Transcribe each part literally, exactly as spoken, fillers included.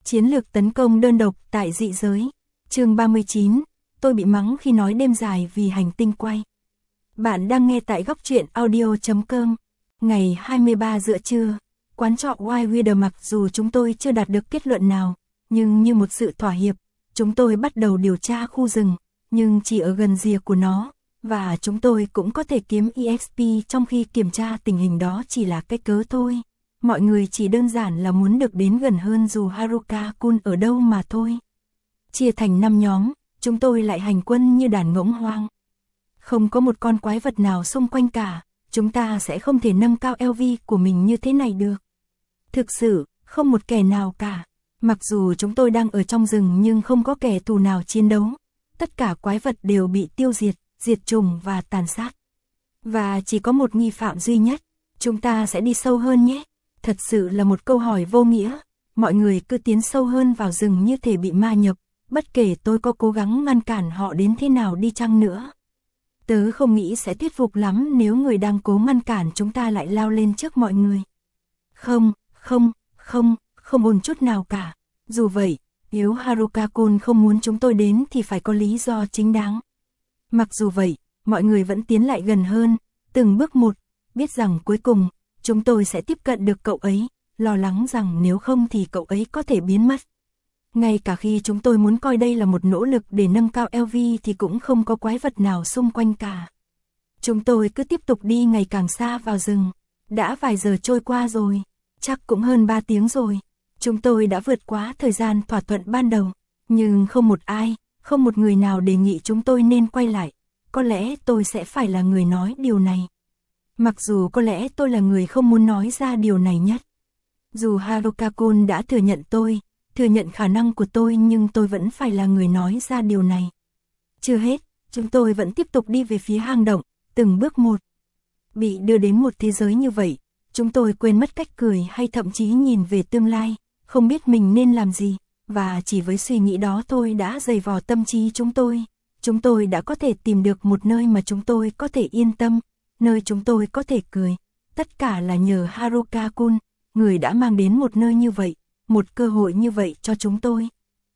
Chiến lược tấn công đơn độc tại dị giới. Chương ba mươi chín, tôi bị mắng khi nói đêm dài vì hành tinh quay. Bạn đang nghe tại góc truyện audio chấm com. Ngày hai mươi ba giữa trưa, quán trọ White Widow mặc dù chúng tôi chưa đạt được kết luận nào, nhưng như một sự thỏa hiệp, chúng tôi bắt đầu điều tra khu rừng, nhưng chỉ ở gần rìa của nó, và chúng tôi cũng có thể kiếm e ích pê trong khi kiểm tra tình hình đó chỉ là cái cớ thôi. Mọi người chỉ đơn giản là muốn được đến gần hơn dù Haruka-kun ở đâu mà thôi. Chia thành năm nhóm, chúng tôi lại hành quân như đàn ngỗng hoang. Không có một con quái vật nào xung quanh cả, chúng ta sẽ không thể nâng cao lờ vê của mình như thế này được. Thực sự, không một kẻ nào cả. Mặc dù chúng tôi đang ở trong rừng nhưng không có kẻ thù nào chiến đấu. Tất cả quái vật đều bị tiêu diệt, diệt chủng và tàn sát. Và chỉ có một nghi phạm duy nhất. Chúng ta sẽ đi sâu hơn nhé. Thật sự là một câu hỏi vô nghĩa. Mọi người cứ tiến sâu hơn vào rừng như thể bị ma nhập, bất kể tôi có cố gắng ngăn cản họ đến thế nào đi chăng nữa. Tớ không nghĩ sẽ thuyết phục lắm nếu người đang cố ngăn cản chúng ta lại lao lên trước mọi người. Không, không, không, không ổn chút nào cả. Dù vậy, nếu Haruka-kun không muốn chúng tôi đến thì phải có lý do chính đáng. Mặc dù vậy, mọi người vẫn tiến lại gần hơn, từng bước một, biết rằng cuối cùng, chúng tôi sẽ tiếp cận được cậu ấy, lo lắng rằng nếu không thì cậu ấy có thể biến mất. Ngay cả khi chúng tôi muốn coi đây là một nỗ lực để nâng cao lờ vê thì cũng không có quái vật nào xung quanh cả. Chúng tôi cứ tiếp tục đi ngày càng xa vào rừng. Đã vài giờ trôi qua rồi, chắc cũng hơn ba tiếng rồi. Chúng tôi đã vượt quá thời gian thỏa thuận ban đầu, nhưng không một ai, không một người nào đề nghị chúng tôi nên quay lại. Có lẽ tôi sẽ phải là người nói điều này. Mặc dù có lẽ tôi là người không muốn nói ra điều này nhất. Dù Haruka-kun đã thừa nhận tôi, thừa nhận khả năng của tôi nhưng tôi vẫn phải là người nói ra điều này. Chưa hết, chúng tôi vẫn tiếp tục đi về phía hang động, từng bước một. Bị đưa đến một thế giới như vậy, chúng tôi quên mất cách cười hay thậm chí nhìn về tương lai, không biết mình nên làm gì, và chỉ với suy nghĩ đó thôi đã dày vò tâm trí chúng tôi. Chúng tôi đã có thể tìm được một nơi mà chúng tôi có thể yên tâm, nơi chúng tôi có thể cười. Tất cả là nhờ Haruka-kun, người đã mang đến một nơi như vậy, một cơ hội như vậy cho chúng tôi.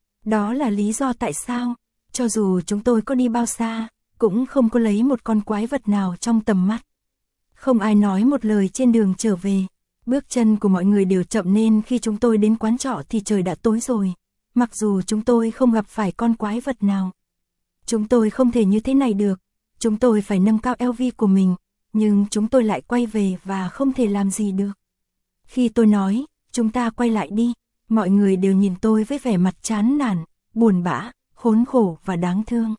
Đó là lý do tại sao, cho dù chúng tôi có đi bao xa, cũng không có lấy một con quái vật nào trong tầm mắt. Không ai nói một lời trên đường trở về. Bước chân của mọi người đều chậm nên khi chúng tôi đến quán trọ thì trời đã tối rồi. Mặc dù chúng tôi không gặp phải con quái vật nào. Chúng tôi không thể như thế này được. Chúng tôi phải nâng cao lờ vê của mình. Nhưng chúng tôi lại quay về và không thể làm gì được. Khi tôi nói, chúng ta quay lại đi, mọi người đều nhìn tôi với vẻ mặt chán nản, buồn bã, khốn khổ và đáng thương.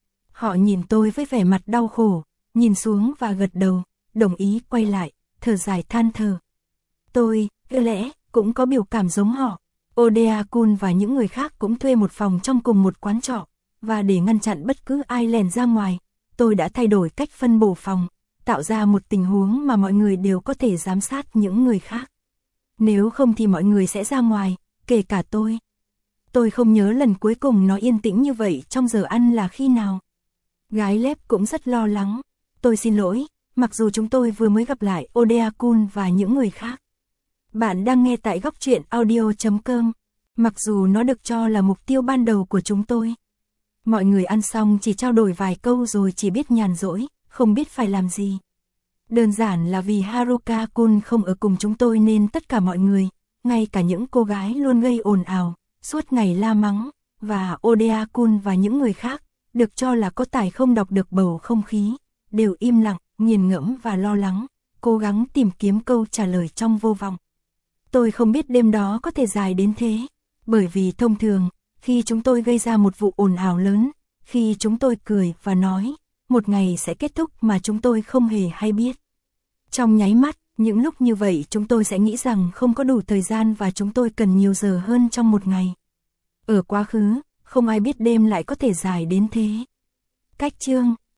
Họ nhìn tôi với vẻ mặt đau khổ, nhìn xuống và gật đầu, đồng ý quay lại, thở dài than thở. Tôi, có lẽ, cũng có biểu cảm giống họ. Oda-kun và những người khác cũng thuê một phòng trong cùng một quán trọ, và để ngăn chặn bất cứ ai lèn ra ngoài, tôi đã thay đổi cách phân bổ phòng, tạo ra một tình huống mà mọi người đều có thể giám sát những người khác. Nếu không thì mọi người sẽ ra ngoài, kể cả tôi. Tôi không nhớ lần cuối cùng nó yên tĩnh như vậy trong giờ ăn là khi nào. Gái Lép cũng rất lo lắng. Tôi xin lỗi, mặc dù chúng tôi vừa mới gặp lại Oda-kun và những người khác. Bạn đang nghe tại góc truyện audio chấm com. Mặc dù nó được cho là mục tiêu ban đầu của chúng tôi. Mọi người ăn xong chỉ trao đổi vài câu rồi chỉ biết nhàn rỗi, không biết phải làm gì. Đơn giản là vì Haruka-kun không ở cùng chúng tôi nên tất cả mọi người, ngay cả những cô gái luôn gây ồn ào, suốt ngày la mắng, và Oda-kun và những người khác, được cho là có tài không đọc được bầu không khí, đều im lặng, nghiền ngẫm và lo lắng, cố gắng tìm kiếm câu trả lời trong vô vọng. Tôi không biết đêm đó có thể dài đến thế, bởi vì thông thường, khi chúng tôi gây ra một vụ ồn ào lớn, khi chúng tôi cười và nói, một ngày sẽ kết thúc mà chúng tôi không hề hay biết. Trong nháy mắt, những lúc như vậy chúng tôi sẽ nghĩ rằng không có đủ thời gian và chúng tôi cần nhiều giờ hơn trong một ngày. Ở quá khứ, không ai biết đêm lại có thể dài đến thế. Cách chương